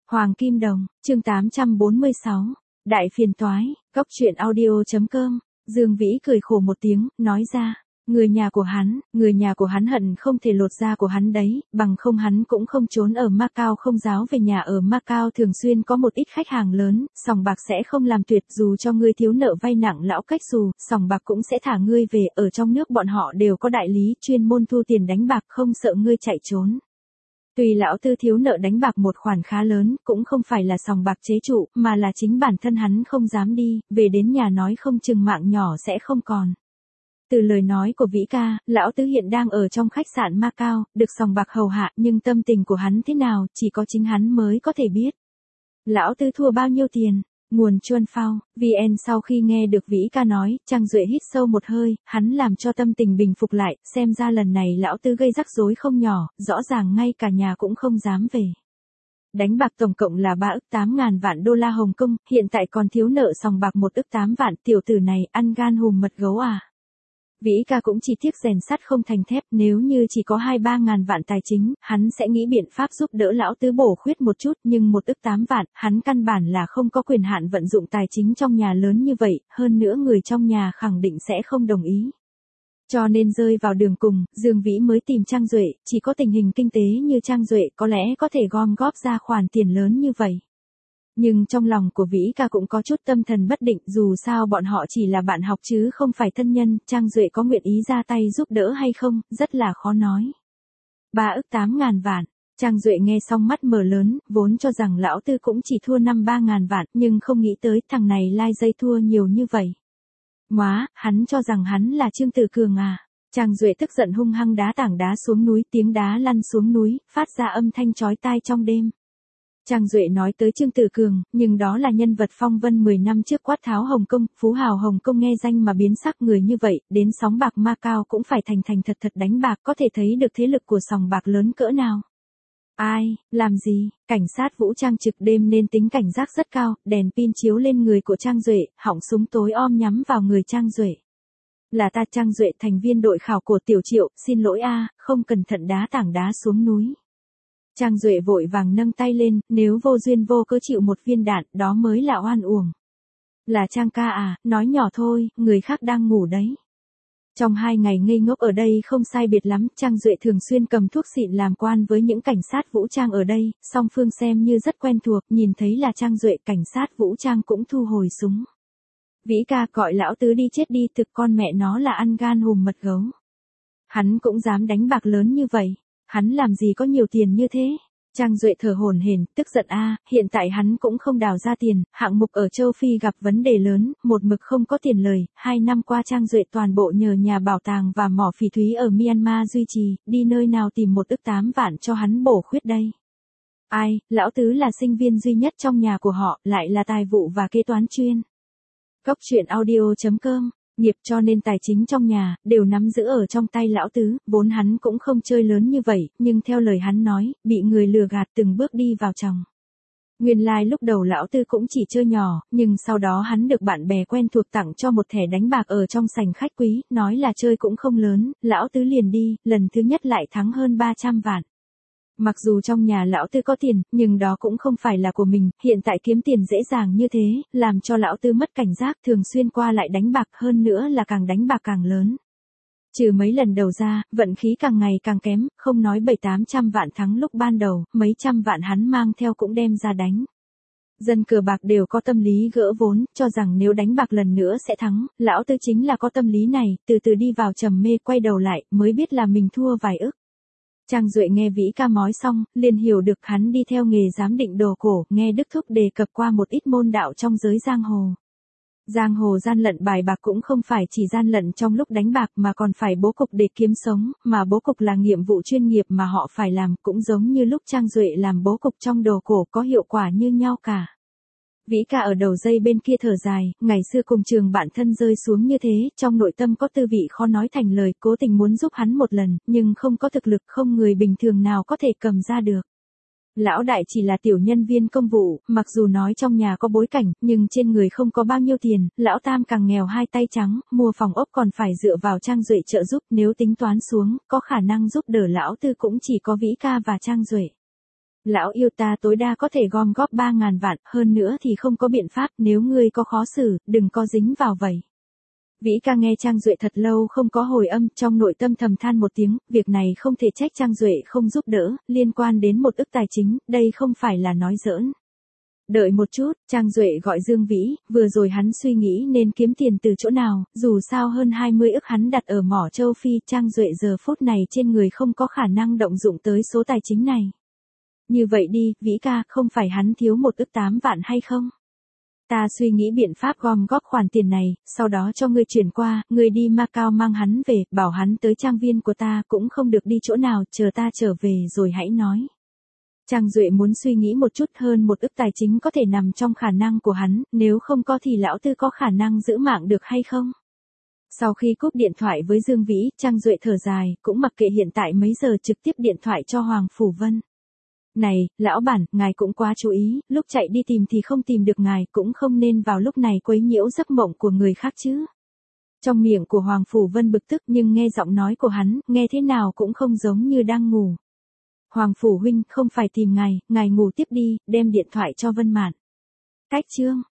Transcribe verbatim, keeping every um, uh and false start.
Hoàng Kim Đồng, chương tám trăm bốn mươi sáu, Đại phiền toái, góc truyện audio.com, Dương Vĩ cười khổ một tiếng, nói ra, người nhà của hắn, người nhà của hắn hận không thể lột da của hắn đấy, bằng không hắn cũng không trốn ở Macau không giáo về nhà. Ở Macau thường xuyên có một ít khách hàng lớn, sòng bạc sẽ không làm tuyệt, dù cho ngươi thiếu nợ vay nặng lão cách xù, sòng bạc cũng sẽ thả ngươi về. Ở trong nước bọn họ đều có đại lý chuyên môn thu tiền đánh bạc, không sợ ngươi chạy trốn. Tuy lão tư thiếu nợ đánh bạc một khoản khá lớn, cũng không phải là sòng bạc chế trụ, mà là chính bản thân hắn không dám đi, về đến nhà nói không chừng mạng nhỏ sẽ không còn. Từ lời nói của Vĩ ca, lão tứ hiện đang ở trong khách sạn Macau, được sòng bạc hầu hạ, nhưng tâm tình của hắn thế nào, chỉ có chính hắn mới có thể biết. Lão tứ thua bao nhiêu tiền? Nguồn Chuân Phao, vê en sau khi nghe được Vĩ ca nói, Trang Duệ hít sâu một hơi, hắn làm cho tâm tình bình phục lại, xem ra lần này lão tứ gây rắc rối không nhỏ, rõ ràng ngay cả nhà cũng không dám về. Đánh bạc tổng cộng là ba ức tám ngàn vạn đô la Hồng Kông, hiện tại còn thiếu nợ sòng bạc một ức tám vạn, tiểu tử này ăn gan hùm mật gấu à. Vĩ ca cũng chỉ tiếc rèn sắt không thành thép, nếu như chỉ có hai ba ngàn vạn tài chính, hắn sẽ nghĩ biện pháp giúp đỡ lão tứ bổ khuyết một chút, nhưng một ức tám vạn, hắn căn bản là không có quyền hạn vận dụng tài chính trong nhà lớn như vậy, hơn nữa người trong nhà khẳng định sẽ không đồng ý. Cho nên rơi vào đường cùng, Dương Vĩ mới tìm Trang Duệ, chỉ có tình hình kinh tế như Trang Duệ có lẽ có thể gom góp ra khoản tiền lớn như vậy. Nhưng trong lòng của Vĩ ca cũng có chút tâm thần bất định, dù sao bọn họ chỉ là bạn học chứ không phải thân nhân, Trang Duệ có nguyện ý ra tay giúp đỡ hay không, rất là khó nói. Ba ức tám ngàn vạn, Trang Duệ nghe xong mắt mở lớn, vốn cho rằng lão tư cũng chỉ thua năm ba ngàn vạn, nhưng không nghĩ tới thằng này lai dây thua nhiều như vậy. Móa, hắn cho rằng hắn là Trương Tử Cường à. Trang Duệ tức giận hung hăng đá tảng đá xuống núi, tiếng đá lăn xuống núi, phát ra âm thanh chói tai trong đêm. Trang Duệ nói tới Trương Tử Cường, nhưng đó là nhân vật phong vân mười năm trước quát tháo Hồng Kông, phú hào Hồng Kông nghe danh mà biến sắc, người như vậy, đến sóng bạc Macau cũng phải thành thành thật thật đánh bạc, có thể thấy được thế lực của sòng bạc lớn cỡ nào. Ai, làm gì, cảnh sát vũ trang trực đêm nên tính cảnh giác rất cao, đèn pin chiếu lên người của Trang Duệ, họng súng tối om nhắm vào người Trang Duệ. Là ta Trang Duệ, thành viên đội khảo của Tiểu Triệu, xin lỗi a, không cẩn thận đá tảng đá xuống núi. Trang Duệ vội vàng nâng tay lên, nếu vô duyên vô cớ chịu một viên đạn, đó mới là oan uổng. Là Trang ca à, nói nhỏ thôi, người khác đang ngủ đấy. Trong hai ngày ngây ngốc ở đây không sai biệt lắm, Trang Duệ thường xuyên cầm thuốc xịn làm quan với những cảnh sát vũ trang ở đây, song phương xem như rất quen thuộc, nhìn thấy là Trang Duệ, cảnh sát vũ trang cũng thu hồi súng. Vĩ ca gọi lão tứ đi chết đi, thực con mẹ nó là ăn gan hùm mật gấu. Hắn cũng dám đánh bạc lớn như vậy. Hắn làm gì có nhiều tiền như thế? Trang Duệ thở hổn hển, tức giận a, hiện tại hắn cũng không đào ra tiền, hạng mục ở châu Phi gặp vấn đề lớn, một mực không có tiền lời, hai năm qua Trang Duệ toàn bộ nhờ nhà bảo tàng và mỏ phỉ thúy ở Myanmar duy trì, đi nơi nào tìm một ức tám vạn cho hắn bổ khuyết đây. Ai, lão tứ là sinh viên duy nhất trong nhà của họ, lại là tài vụ và kế toán chuyên. Góc truyện audio.com nghiệp, cho nên tài chính trong nhà đều nắm giữ ở trong tay lão tứ, vốn hắn cũng không chơi lớn như vậy, nhưng theo lời hắn nói, bị người lừa gạt từng bước đi vào chồng. Nguyên lai like lúc đầu lão tư cũng chỉ chơi nhỏ, nhưng sau đó hắn được bạn bè quen thuộc tặng cho một thẻ đánh bạc ở trong sảnh khách quý, nói là chơi cũng không lớn, lão tứ liền đi, lần thứ nhất lại thắng hơn ba trăm vạn. Mặc dù trong nhà lão tư có tiền, nhưng đó cũng không phải là của mình, hiện tại kiếm tiền dễ dàng như thế, làm cho lão tư mất cảnh giác, thường xuyên qua lại đánh bạc, hơn nữa là càng đánh bạc càng lớn. Trừ mấy lần đầu ra, vận khí càng ngày càng kém, không nói bảy tám trăm vạn thắng lúc ban đầu, mấy trăm vạn hắn mang theo cũng đem ra đánh. Dân cờ bạc đều có tâm lý gỡ vốn, cho rằng nếu đánh bạc lần nữa sẽ thắng, lão tư chính là có tâm lý này, từ từ đi vào trầm mê, quay đầu lại, mới biết là mình thua vài ức. Trang Duệ nghe Vĩ ca nói xong, liền hiểu được hắn đi theo nghề giám định đồ cổ, nghe Đức Thúc đề cập qua một ít môn đạo trong giới giang hồ. Giang hồ gian lận bài bạc cũng không phải chỉ gian lận trong lúc đánh bạc mà còn phải bố cục để kiếm sống, mà bố cục là nhiệm vụ chuyên nghiệp mà họ phải làm, cũng giống như lúc Trang Duệ làm bố cục trong đồ cổ có hiệu quả như nhau cả. Vĩ ca ở đầu dây bên kia thở dài, ngày xưa cùng trường bạn thân rơi xuống như thế, trong nội tâm có tư vị khó nói thành lời, cố tình muốn giúp hắn một lần, nhưng không có thực lực, không người bình thường nào có thể cầm ra được. Lão đại chỉ là tiểu nhân viên công vụ, mặc dù nói trong nhà có bối cảnh, nhưng trên người không có bao nhiêu tiền, lão tam càng nghèo hai tay trắng, mua phòng ốc còn phải dựa vào Trang Duệ trợ giúp, nếu tính toán xuống, có khả năng giúp đỡ lão tư cũng chỉ có Vĩ ca và Trang Duệ. Lão yêu ta tối đa có thể gom góp ba ngàn vạn, hơn nữa thì không có biện pháp, nếu ngươi có khó xử, đừng có dính vào vậy. Vĩ ca nghe Trang Duệ thật lâu không có hồi âm, trong nội tâm thầm than một tiếng, việc này không thể trách Trang Duệ không giúp đỡ, liên quan đến một ức tài chính, đây không phải là nói giỡn. Đợi một chút, Trang Duệ gọi Dương Vĩ, vừa rồi hắn suy nghĩ nên kiếm tiền từ chỗ nào, dù sao hơn hai mươi ức hắn đặt ở mỏ châu Phi, Trang Duệ giờ phút này trên người không có khả năng động dụng tới số tài chính này. Như vậy đi, Vĩ ca, không phải hắn thiếu một ức tám vạn hay không? Ta suy nghĩ biện pháp gom góp khoản tiền này, sau đó cho ngươi chuyển qua, ngươi đi Macau mang hắn về, bảo hắn tới trang viên của ta, cũng không được đi chỗ nào, chờ ta trở về rồi hãy nói. Trang Duệ muốn suy nghĩ một chút, hơn một ức tài chính có thể nằm trong khả năng của hắn, nếu không có thì lão tư có khả năng giữ mạng được hay không? Sau khi cúp điện thoại với Dương Vĩ, Trang Duệ thở dài, cũng mặc kệ hiện tại mấy giờ, trực tiếp điện thoại cho Hoàng Phủ Vân. Này, lão bản, ngài cũng quá chú ý, lúc chạy đi tìm thì không tìm được ngài, cũng không nên vào lúc này quấy nhiễu giấc mộng của người khác chứ. Trong miệng của Hoàng Phủ Vân bực tức nhưng nghe giọng nói của hắn, nghe thế nào cũng không giống như đang ngủ. Hoàng Phủ huynh, không phải tìm ngài, ngài ngủ tiếp đi, đem điện thoại cho Vân Mạn. Cách chương.